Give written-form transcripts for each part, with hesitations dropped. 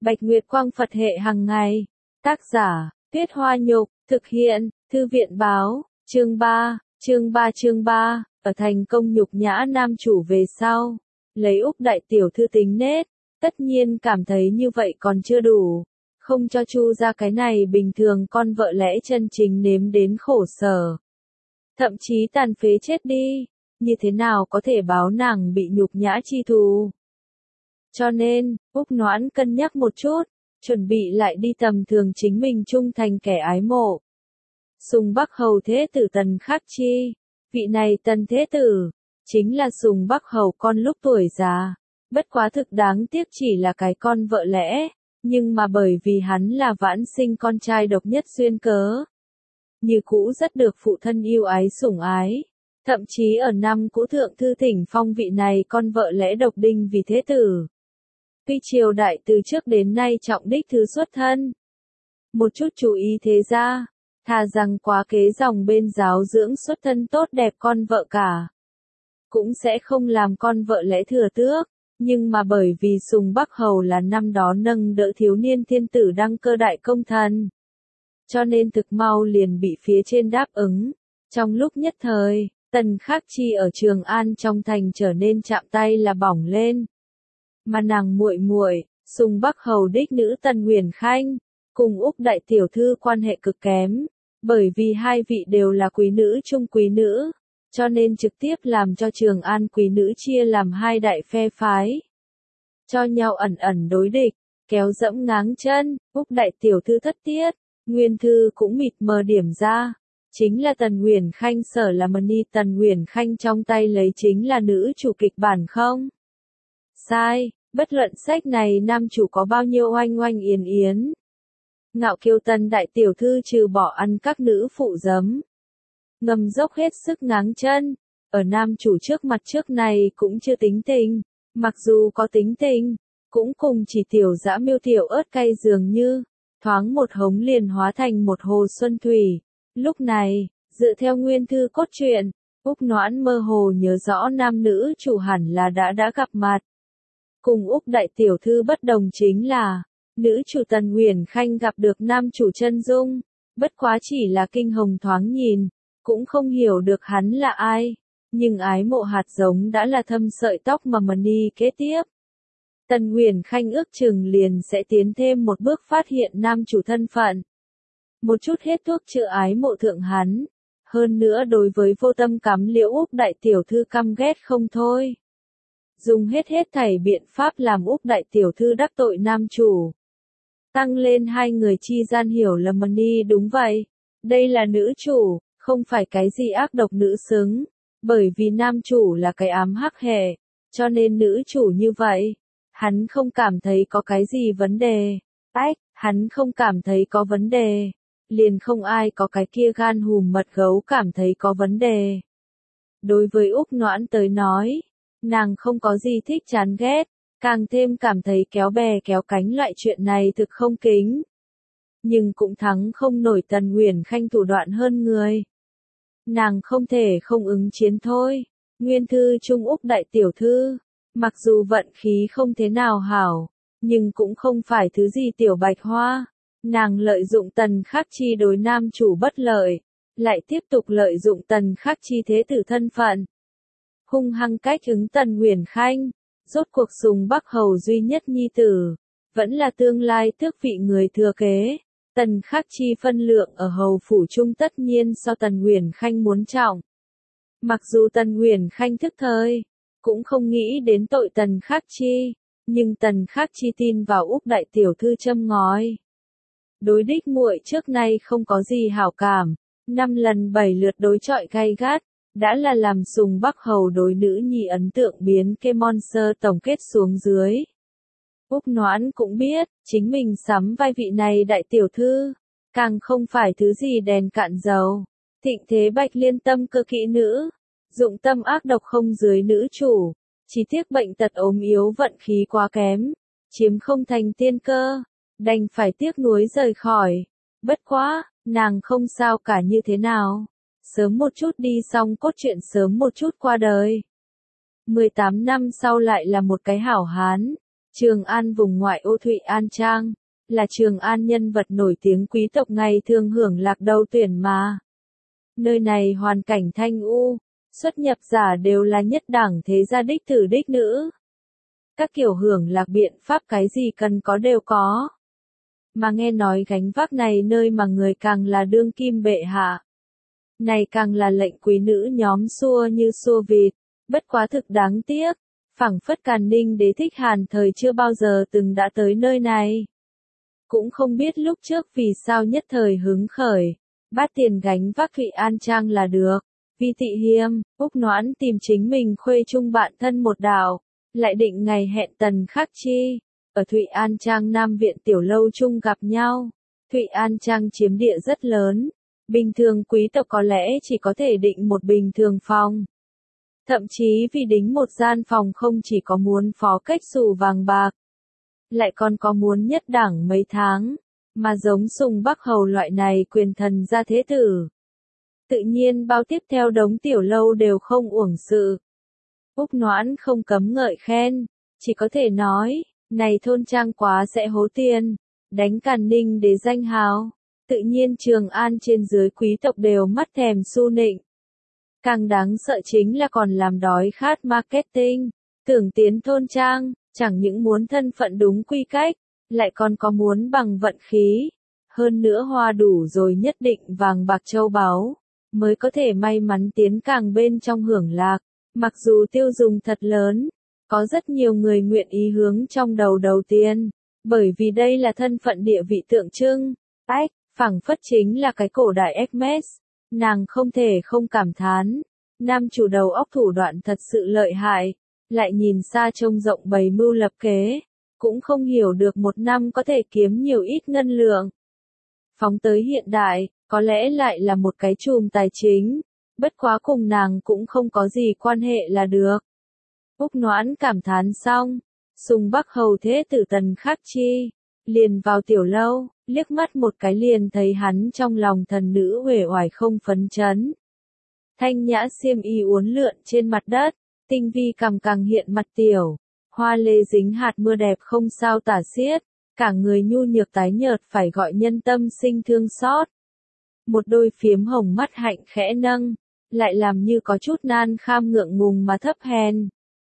Bạch Nguyệt Quang Phật hệ hàng ngày. Tác giả, Tuyết Hoa Nhục, thực hiện, Thư viện Báo, chương 3, ở thành công nhục nhã nam chủ về sau. Lấy Úc đại tiểu thư tính nết, tất nhiên cảm thấy như vậy còn chưa đủ. Không cho Chu ra cái này bình thường con vợ lẽ chân chính nếm đến khổ sở. Thậm chí tàn phế chết đi, như thế nào có thể báo nàng bị nhục nhã chi thù. Cho nên, Úc Noãn cân nhắc một chút, chuẩn bị lại đi tầm thường chính mình trung thành kẻ ái mộ. Sùng Bắc Hầu thế tử Tần Khắc Chi, vị này Tần thế tử, chính là Sùng Bắc Hầu con lúc tuổi già, bất quá thực đáng tiếc chỉ là cái con vợ lẽ, nhưng mà bởi vì hắn là vãn sinh con trai độc nhất duyên cớ. Như cũ rất được phụ thân yêu ái sủng ái, thậm chí ở năm cũ thượng thư thỉnh phong vị này con vợ lẽ độc đinh vì thế tử. Tuy triều đại từ trước đến nay trọng đích thứ xuất thân. Một chút chú ý thế ra, thà rằng quá kế dòng bên giáo dưỡng xuất thân tốt đẹp con vợ cả. Cũng sẽ không làm con vợ lẽ thừa tước, nhưng mà bởi vì Sùng Bắc Hầu là năm đó nâng đỡ thiếu niên thiên tử đăng cơ đại công thần. Cho nên thực mau liền bị phía trên đáp ứng. Trong lúc nhất thời, Tần Khắc Chi ở Trường An trong thành trở nên chạm tay là bỏng lên. Mà nàng muội muội, Sùng Bắc Hầu đích nữ Tần Huyền Khanh, cùng Úc đại tiểu thư quan hệ cực kém, bởi vì hai vị đều là quý nữ trung quý nữ, cho nên trực tiếp làm cho Trường An quý nữ chia làm hai đại phe phái. Cho nhau ẩn ẩn đối địch, kéo dẫm ngáng chân, Úc đại tiểu thư thất tiết, Nguyên thư cũng mịt mờ điểm ra. Chính là Tần Huyền Khanh sở là Mani Tần Huyền Khanh trong tay lấy chính là nữ chủ kịch bản không? Sai, bất luận sách này nam chủ có bao nhiêu oanh oanh yến yến. Ngạo kiêu Tần đại tiểu thư trừ bỏ ăn các nữ phụ giấm. Ngầm dốc hết sức ngáng chân, ở nam chủ trước mặt trước này cũng chưa tính tình, mặc dù có tính tình, cũng cùng chỉ tiểu dã miêu tiểu ớt cay dường như, thoáng một hống liền hóa thành một hồ xuân thủy. Lúc này, dựa theo nguyên thư cốt truyện, Úc Noãn mơ hồ nhớ rõ nam nữ chủ hẳn là đã gặp mặt. Cùng Úc đại tiểu thư bất đồng chính là, nữ chủ Tần Huyền Khanh gặp được nam chủ chân dung, bất quá chỉ là kinh hồng thoáng nhìn, cũng không hiểu được hắn là ai, nhưng ái mộ hạt giống đã là thâm sợi tóc mà Mani kế tiếp. Tần Huyền Khanh ước chừng liền sẽ tiến thêm một bước phát hiện nam chủ thân phận. Một chút hết thuốc chữa ái mộ thượng hắn, hơn nữa đối với vô tâm cắm liễu Úc đại tiểu thư căm ghét không thôi. Dùng hết thảy biện pháp làm Úc đại tiểu thư đắc tội nam chủ. Tăng lên hai người chi gian hiểu lầm Mani đúng vậy. Đây là nữ chủ, không phải cái gì ác độc nữ xứng. Bởi vì nam chủ là cái ám hắc hệ, cho nên nữ chủ như vậy. Hắn không cảm thấy có cái gì vấn đề. Hắn không cảm thấy có vấn đề. Liền không ai có cái kia gan hùm mật gấu cảm thấy có vấn đề. Đối với Úc Noãn tới nói, nàng không có gì thích chán ghét, càng thêm cảm thấy kéo bè kéo cánh loại chuyện này thực không kính. Nhưng cũng thắng không nổi Tần Huyền Khanh thủ đoạn hơn người. Nàng không thể không ứng chiến thôi. Nguyên thư Trung Úc đại tiểu thư, mặc dù vận khí không thế nào hảo, nhưng cũng không phải thứ gì tiểu bạch hoa. Nàng lợi dụng Tần Khắc Chi đối nam chủ bất lợi, lại tiếp tục lợi dụng Tần Khắc Chi thế tử thân phận. Hung hăng cách ứng Tần Huyền Khanh, rốt cuộc Sùng Bắc Hầu duy nhất nhi tử, vẫn là tương lai tước vị người thừa kế. Tần Khắc Chi phân lượng ở hầu phủ trung tất nhiên so Tần Huyền Khanh muốn trọng. Mặc dù Tần Huyền Khanh thức thời, cũng không nghĩ đến tội Tần Khắc Chi, nhưng Tần Khắc Chi tin vào Úc đại tiểu thư châm ngòi. Đối đích muội trước nay không có gì hảo cảm, 5 lần 7 lượt đối chọi gay gắt, đã là làm Sùng Bắc Hầu đối nữ nhi ấn tượng biến cái monster tổng kết xuống dưới. Úc Noãn cũng biết, chính mình sắm vai vị này đại tiểu thư, càng không phải thứ gì đèn cạn dầu. Thịnh thế Bạch Liên tâm cơ kỹ nữ, dụng tâm ác độc không dưới nữ chủ, chỉ tiếc bệnh tật ốm yếu vận khí quá kém, chiếm không thành tiên cơ, đành phải tiếc nuối rời khỏi. Bất quá, nàng không sao cả như thế nào. Sớm một chút đi xong cốt truyện sớm một chút qua đời. 18 năm sau lại là một cái hảo hán, Trường An vùng ngoại ô Thụy An Trang, là Trường An nhân vật nổi tiếng quý tộc ngày thường hưởng lạc đầu tuyển mà. Nơi này hoàn cảnh thanh u, xuất nhập giả đều là nhất đẳng thế gia đích tử đích nữ. Các kiểu hưởng lạc biện pháp cái gì cần có đều có. Mà nghe nói gánh vác này nơi mà người càng là đương kim bệ hạ. Này càng là lệnh quý nữ nhóm xua như xua vịt, bất quá thực đáng tiếc, phảng phất Càn Ninh đế thích Hàn thời chưa bao giờ từng đã tới nơi này. Cũng không biết lúc trước vì sao nhất thời hứng khởi, bát tiền gánh vác Thụy An Trang là được, vì Tị Hiêm, Úc Noãn tìm chính mình khuê chung bạn thân một đạo, lại định ngày hẹn Tần Khắc Chi, ở Thụy An Trang Nam Viện tiểu lâu chung gặp nhau. Thụy An Trang chiếm địa rất lớn, bình thường quý tộc có lẽ chỉ có thể định một bình thường phòng. Thậm chí vì đính một gian phòng không chỉ có muốn phó cách xù vàng bạc, lại còn có muốn nhất đẳng mấy tháng, mà giống Sùng Bắc Hầu loại này quyền thần gia thế tử. Tự nhiên bao tiếp theo đống tiểu lâu đều không uổng sự. Úc Noãn không cấm ngợi khen, chỉ có thể nói, này thôn trang quá sẽ hố tiền, đánh Càn Ninh để danh hào. Tự nhiên Trường An trên dưới quý tộc đều mắt thèm su nịnh. Càng đáng sợ chính là còn làm đói khát marketing, tưởng tiến thôn trang, chẳng những muốn thân phận đúng quy cách, lại còn có muốn bằng vận khí. Hơn nữa hoa đủ rồi nhất định vàng bạc châu báu, mới có thể may mắn tiến càng bên trong hưởng lạc. Mặc dù tiêu dùng thật lớn, có rất nhiều người nguyện ý hướng trong đầu tiên, bởi vì đây là thân phận địa vị tượng trưng. Ách, phảng phất chính là cái cổ đại Hermes, nàng không thể không cảm thán. Nam chủ đầu óc thủ đoạn thật sự lợi hại, lại nhìn xa trông rộng bày mưu lập kế, cũng không hiểu được một năm có thể kiếm nhiều ít ngân lượng. Phóng tới hiện đại, có lẽ lại là một cái chùm tài chính, bất quá cùng nàng cũng không có gì quan hệ là được. Úc Noãn cảm thán xong, Sùng Bắc Hầu thế tử Tần Khắc Chi, liền vào tiểu lâu, liếc mắt một cái liền thấy hắn trong lòng thần nữ uể oải không phấn chấn. Thanh nhã xiêm y uốn lượn trên mặt đất, tinh vi cằm càng hiện mặt tiểu, hoa lê dính hạt mưa đẹp không sao tả xiết, cả người nhu nhược tái nhợt phải gọi nhân tâm sinh thương xót. Một đôi phiếm hồng mắt hạnh khẽ nâng, lại làm như có chút nan kham ngượng ngùng mà thấp hèn.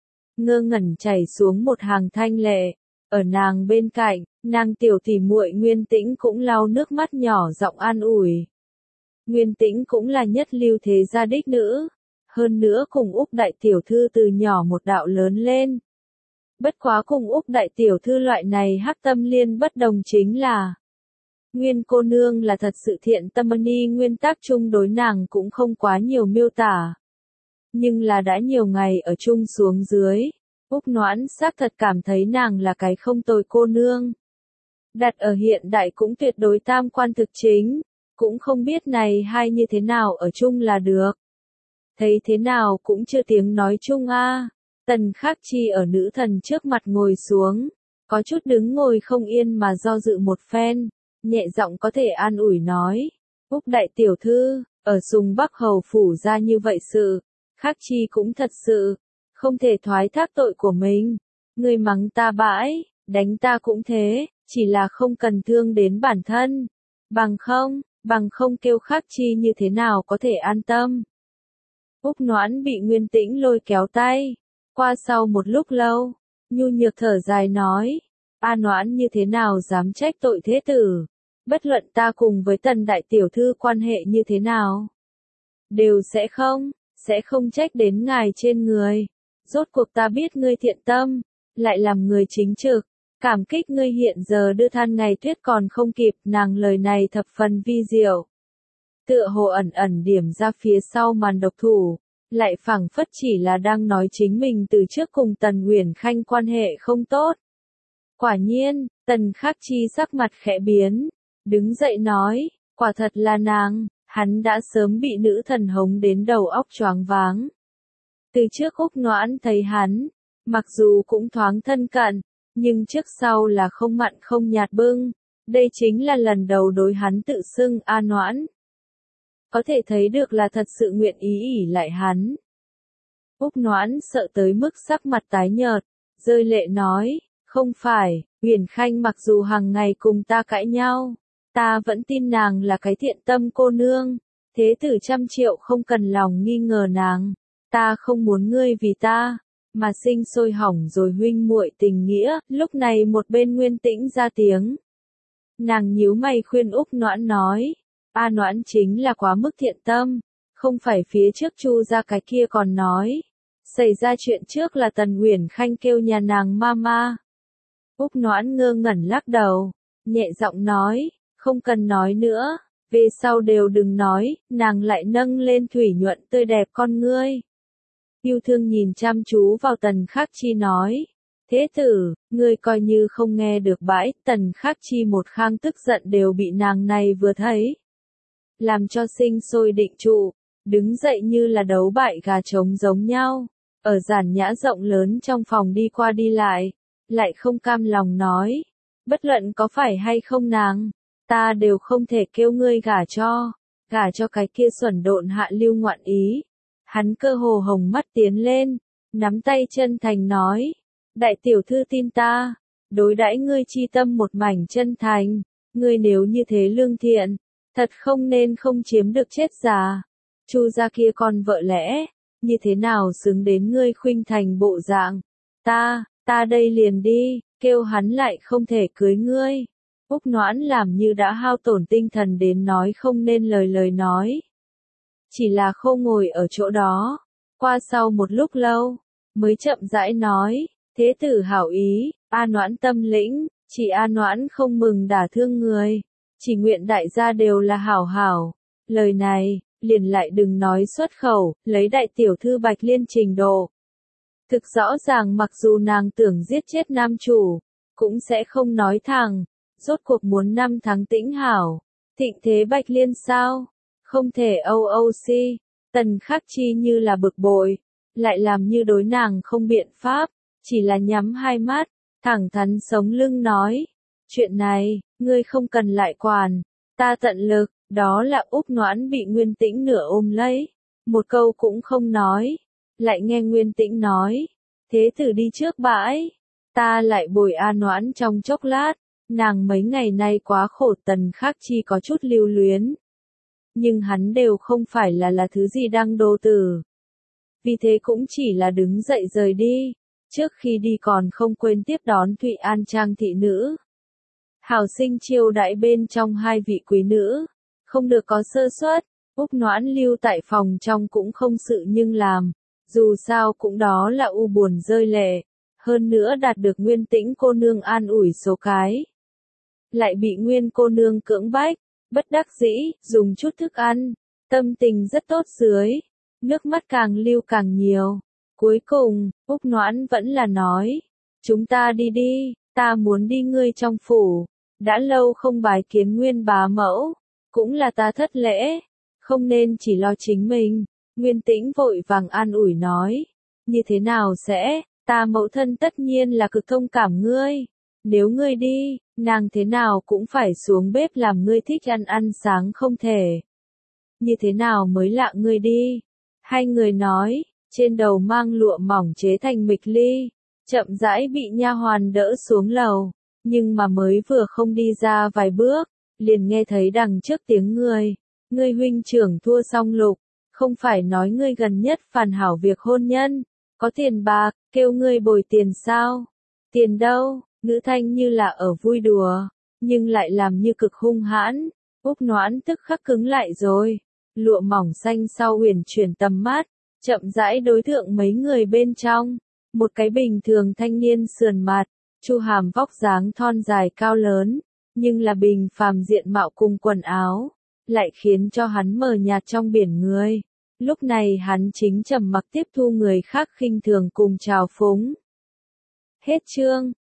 Ngơ ngẩn chảy xuống một hàng thanh lệ, ở nàng bên cạnh, nàng tiểu tỷ muội Nguyên Tĩnh cũng lau nước mắt nhỏ giọng an ủi. Nguyên Tĩnh cũng là nhất lưu thế gia đích nữ, hơn nữa cùng Úc đại tiểu thư từ nhỏ một đạo lớn lên. Bất quá cùng Úc đại tiểu thư loại này hắc tâm liên bất đồng chính là Nguyên cô nương là thật sự thiện tâm ni nguyên tắc chung đối nàng cũng không quá nhiều miêu tả. Nhưng là đã nhiều ngày ở chung xuống dưới, Úc Noãn xác thật cảm thấy nàng là cái không tồi cô nương. Đặt ở hiện đại cũng tuyệt đối tam quan thực chính, cũng không biết này hay như thế nào ở chung là được. Thấy thế nào cũng chưa tiếng nói chung a. Tần Khắc Chi ở nữ thần trước mặt ngồi xuống, có chút đứng ngồi không yên mà do dự một phen, nhẹ giọng có thể an ủi nói, Úc đại tiểu thư, ở Sùng Bắc Hầu phủ ra như vậy sự, Khắc Chi cũng thật sự, không thể thoái thác tội của mình. Người mắng ta bãi, đánh ta cũng thế, chỉ là không cần thương đến bản thân. Bằng không kêu Khắc Chi như thế nào có thể an tâm. Úc Noãn bị Nguyên Tĩnh lôi kéo tay, qua sau một lúc lâu, nhu nhược thở dài nói, A Noãn như thế nào dám trách tội thế tử, bất luận ta cùng với Tần đại tiểu thư quan hệ như thế nào, đều sẽ không trách đến ngài trên người. Rốt cuộc ta biết ngươi thiện tâm, lại làm người chính trực, cảm kích ngươi hiện giờ đưa than ngày tuyết còn không kịp. Nàng lời này thập phần vi diệu, tựa hồ ẩn ẩn điểm ra phía sau màn độc thủ, lại phảng phất chỉ là đang nói chính mình từ trước cùng Tần Uyển Khanh quan hệ không tốt. Quả nhiên, Tần Khắc Chi sắc mặt khẽ biến, đứng dậy nói, quả thật là nàng. Hắn đã sớm bị nữ thần hống đến đầu óc choáng váng. Từ trước Úc Noãn thấy hắn, mặc dù cũng thoáng thân cận, nhưng trước sau là không mặn không nhạt bưng. Đây chính là lần đầu đối hắn tự xưng A Noãn. Có thể thấy được là thật sự nguyện ý ỷ lại hắn. Úc Noãn sợ tới mức sắc mặt tái nhợt, rơi lệ nói, Không phải, Uyển Khanh mặc dù hàng ngày cùng ta cãi nhau, ta vẫn tin nàng là cái thiện tâm cô nương. Thế tử 100 triệu không cần lòng nghi ngờ nàng. Ta không muốn ngươi vì ta mà sinh sôi hỏng rồi huynh muội tình nghĩa. Lúc này một bên Nguyên Tĩnh ra tiếng. Nàng nhíu mày khuyên Úc Noãn nói, A Noãn chính là quá mức thiện tâm, không phải phía trước Chu gia cái kia còn nói, xảy ra chuyện trước là Tần Uyển Khanh kêu nhà nàng mama. Úc Noãn ngơ ngẩn lắc đầu, nhẹ giọng nói, không cần nói nữa, về sau đều đừng nói. Nàng lại nâng lên thủy nhuận tươi đẹp con ngươi, yêu thương nhìn chăm chú vào Tần Khắc Chi nói, thế tử, ngươi coi như không nghe được bãi. Tần Khắc Chi một khang tức giận đều bị nàng này vừa thấy làm cho sinh sôi định trụ, đứng dậy như là đấu bại gà trống giống nhau, ở giản nhã rộng lớn trong phòng đi qua đi lại không cam lòng nói, bất luận có phải hay không nàng, ta đều không thể kêu ngươi gả cho cái kia xuẩn độn hạ lưu ngoạn ý. Hắn cơ hồ hồng mắt tiến lên, nắm tay chân thành nói, đại tiểu thư tin ta, đối đãi ngươi chi tâm một mảnh chân thành, ngươi nếu như thế lương thiện, thật không nên không chiếm được chết già. Chu gia kia con vợ lẽ, như thế nào xứng đến ngươi khuynh thành bộ dạng, ta đây liền đi, kêu hắn lại không thể cưới ngươi. Úc Noãn làm như đã hao tổn tinh thần đến nói không nên lời nói. Chỉ là khô ngồi ở chỗ đó, qua sau một lúc lâu, mới chậm rãi nói, thế tử hảo ý, A Noãn tâm lĩnh, chỉ A Noãn không mừng đả thương người, chỉ nguyện đại gia đều là hảo hảo. Lời này, liền lại đừng nói xuất khẩu, lấy đại tiểu thư Bạch Liên trình độ. Thực rõ ràng mặc dù nàng tưởng giết chết nam chủ, cũng sẽ không nói thẳng, rốt cuộc muốn 5 tháng tĩnh hảo. Thịnh thế Bạch Liên sao? Không thể OOC. Tần Khắc Chi như là bực bội, lại làm như đối nàng không biện pháp, chỉ là nhắm hai mắt, thẳng thắn sống lưng nói, chuyện này, ngươi không cần lại quản, ta tận lực. Đó là Úc Noãn bị Nguyên Tĩnh nửa ôm lấy, một câu cũng không nói, lại nghe Nguyên Tĩnh nói, thế tử đi trước bãi, ta lại bồi A Noãn trong chốc lát. Nàng mấy ngày nay quá khổ. Tần Khắc Chi có chút lưu luyến, nhưng hắn đều không phải là thứ gì đăng đô tử, vì thế cũng chỉ là đứng dậy rời đi, trước khi đi còn không quên tiếp đón Thụy An Trang thị nữ. Hảo sinh chiêu đãi bên trong hai vị quý nữ, không được có sơ suất. Úc Noãn lưu tại phòng trong cũng không sự nhưng làm, dù sao cũng đó là u buồn rơi lệ, hơn nữa đạt được Nguyên Tĩnh cô nương an ủi số cái, lại bị Nguyên cô nương cưỡng bách, bất đắc dĩ, dùng chút thức ăn, tâm tình rất tốt dưới, nước mắt càng lưu càng nhiều. Cuối cùng, Úc Noãn vẫn là nói, chúng ta đi đi, ta muốn đi ngươi trong phủ, đã lâu không bái kiến Nguyên bá mẫu, cũng là ta thất lễ, không nên chỉ lo chính mình. Nguyên Tĩnh vội vàng an ủi nói, như thế nào sẽ, ta mẫu thân tất nhiên là cực thông cảm ngươi, nếu ngươi đi, nàng thế nào cũng phải xuống bếp làm ngươi thích ăn sáng không thể. Như thế nào mới lạ ngươi đi? Hai người nói, trên đầu mang lụa mỏng chế thành mịch ly, chậm rãi bị nha hoàn đỡ xuống lầu, nhưng mà mới vừa không đi ra vài bước, liền nghe thấy đằng trước tiếng ngươi huynh trưởng thua xong lục, không phải nói ngươi gần nhất phàn hảo việc hôn nhân, có tiền bạc, kêu ngươi bồi tiền sao? Tiền đâu? Ngữ thanh như là ở vui đùa, nhưng lại làm như cực hung hãn. Úc Noãn tức khắc cứng lại rồi, lụa mỏng xanh sau huyền chuyển tầm mắt, chậm rãi đối thượng mấy người bên trong, một cái bình thường thanh niên sườn mặt, chu hàm vóc dáng thon dài cao lớn, nhưng là bình phàm diện mạo cùng quần áo, lại khiến cho hắn mờ nhạt trong biển người. Lúc này hắn chính trầm mặc tiếp thu người khác khinh thường cùng trào phúng. Hết chương.